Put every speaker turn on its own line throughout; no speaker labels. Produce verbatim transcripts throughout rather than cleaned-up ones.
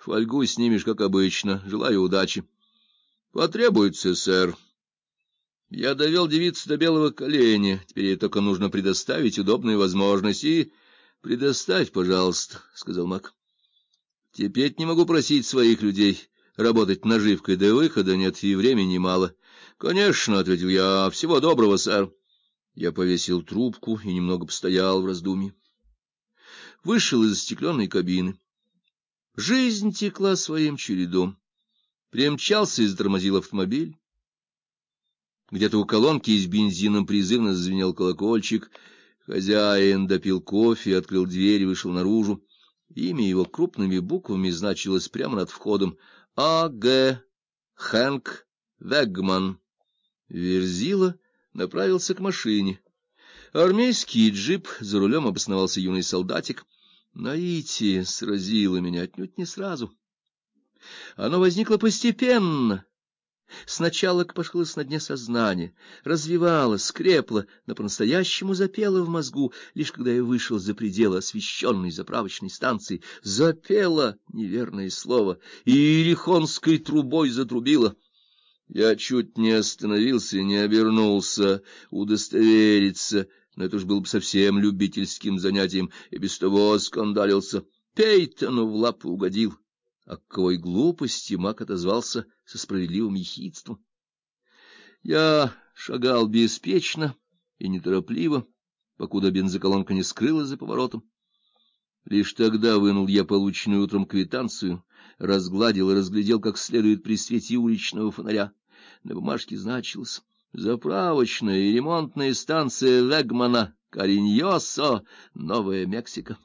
Фольгу снимешь, как обычно. Желаю удачи. Потребуется, сэр. Я довел девицу до белого коленя. Теперь ей только нужно предоставить удобную возможность. И предоставь, пожалуйста, — сказал Мак. Теперь не могу просить своих людей работать наживкой, до выхода нет, и времени мало. — Конечно, — ответил я, — всего доброго, сэр. Я повесил трубку и немного постоял в раздумье. Вышел из застекленной кабины. Жизнь текла своим чередом. Примчался и затормозил автомобиль. Где-то у колонки с бензином призывно зазвенел колокольчик. Хозяин допил кофе, открыл дверь и вышел наружу. Имя его крупными буквами значилось прямо над входом. А. Г. Хэнк Вегман. Верзила направился к машине. Армейский джип, за рулем обосновался юный солдатик. Наитие сразило меня отнюдь не сразу. Оно возникло постепенно. Сначала копошилось на дне сознания, развивалось, крепло, но по-настоящему запело в мозгу, лишь когда я вышел за пределы освещенной заправочной станции. Запело — неверное слово, и иерихонской трубой затрубило. Я чуть не остановился, не обернулся, удостовериться, но это уж было бы совсем любительским занятием, и без того скандалился. Пейтону в лапы угодил. А к какой глупости Мак отозвался со справедливым ехидством. Я шагал беспечно и неторопливо, покуда бензоколонка не скрылась за поворотом. Лишь тогда вынул я полученную утром квитанцию, разгладил и разглядел как следует при свете уличного фонаря. На бумажке значилось: заправочная и ремонтная станция Вегмана, Кариньосо, Новая Мексика.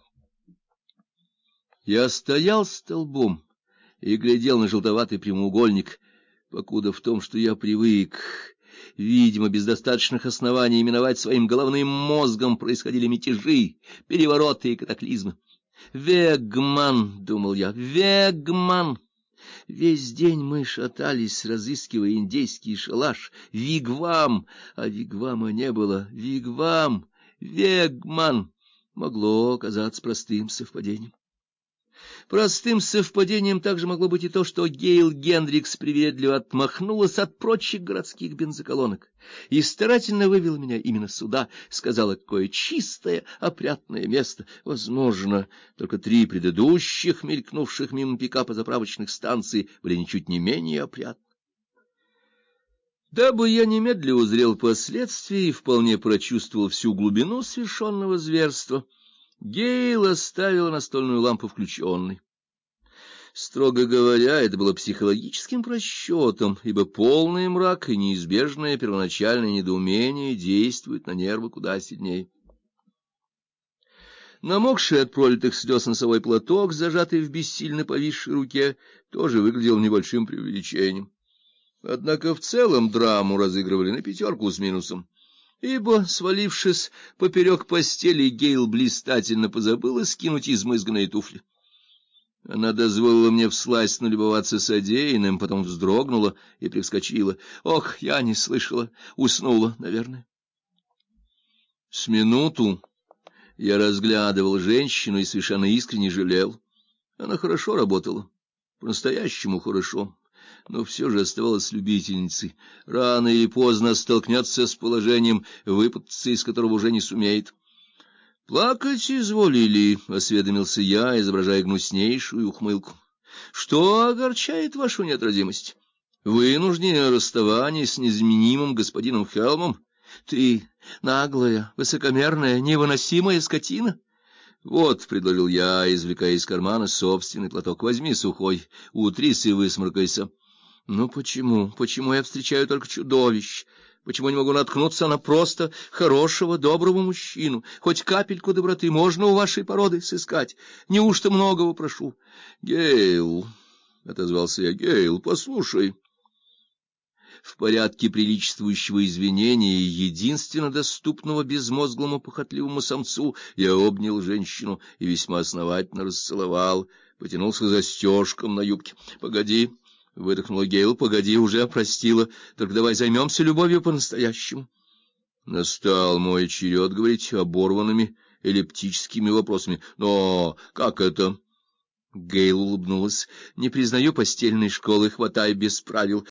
Я стоял столбом и глядел на желтоватый прямоугольник, покуда в том, что я привык, видимо, без достаточных оснований именовать своим головным мозгом, происходили мятежи, перевороты и катаклизмы. «Вегман», — думал я, — «Вегман». Весь день мы шатались, разыскивая индейский шалаш, вигвам, а вигвама не было. Вигвам, Вегман. Могло оказаться простым совпадением. Простым совпадением также могло быть и то, что Гейл Гендрикс приветливо отмахнулась от прочих городских бензоколонок и старательно вывела меня именно сюда, сказала, какое чистое, опрятное место. Возможно, только три предыдущих, мелькнувших мимо пикапа заправочных станций, были ничуть не менее опрятны. Дабы я немедленно узрел последствия и вполне прочувствовал всю глубину совершенного зверства, Гейл оставила настольную лампу включенной. Строго говоря, это было психологическим просчетом, ибо полный мрак и неизбежное первоначальное недоумение действуют на нервы куда сильнее. Намокший от пролитых слез носовой платок, зажатый в бессильно повисшей руке, тоже выглядел небольшим преувеличением. Однако в целом драму разыгрывали на пятерку с минусом. Ибо, свалившись поперек постели, Гейл блистательно позабыла скинуть измызганные туфли. Она дозволила мне всласть налюбоваться содеянным, потом вздрогнула и привскочила. Ох, я не слышала, уснула, наверное. С минуту я разглядывал женщину и совершенно искренне жалел. Она хорошо работала, по-настоящему хорошо. Но все же оставалась любительницей. Рано или поздно столкнется с положением, выпутаться из которого уже не сумеет. — Плакать изволили, — осведомился я, изображая гнуснейшую ухмылку. — Что огорчает вашу неотразимость? Вынужденное расставание с незаменимым господином Хелмом? Ты наглая, высокомерная, невыносимая скотина? — Вот, — предложил я, извлекая из кармана собственный платок, — возьми сухой, утрись и высморкайся. — Ну почему? Почему я встречаю только чудовищ? Почему не могу наткнуться на просто хорошего, доброго мужчину? Хоть капельку доброты можно у вашей породы сыскать? Неужто многого прошу? — Гейл, — отозвался я, — Гейл, послушай. В порядке приличествующего извинения, единственно доступного безмозглому похотливому самцу, я обнял женщину и весьма основательно расцеловал, потянулся к застежкам на юбке. — Погоди, — выдохнула Гейл, — погоди, уже простила, только давай займемся любовью по-настоящему. Настал мой черед говорить оборванными эллиптическими вопросами. — Но как это? Гейл улыбнулась. — Не признаю постельной школы, хватай без правил.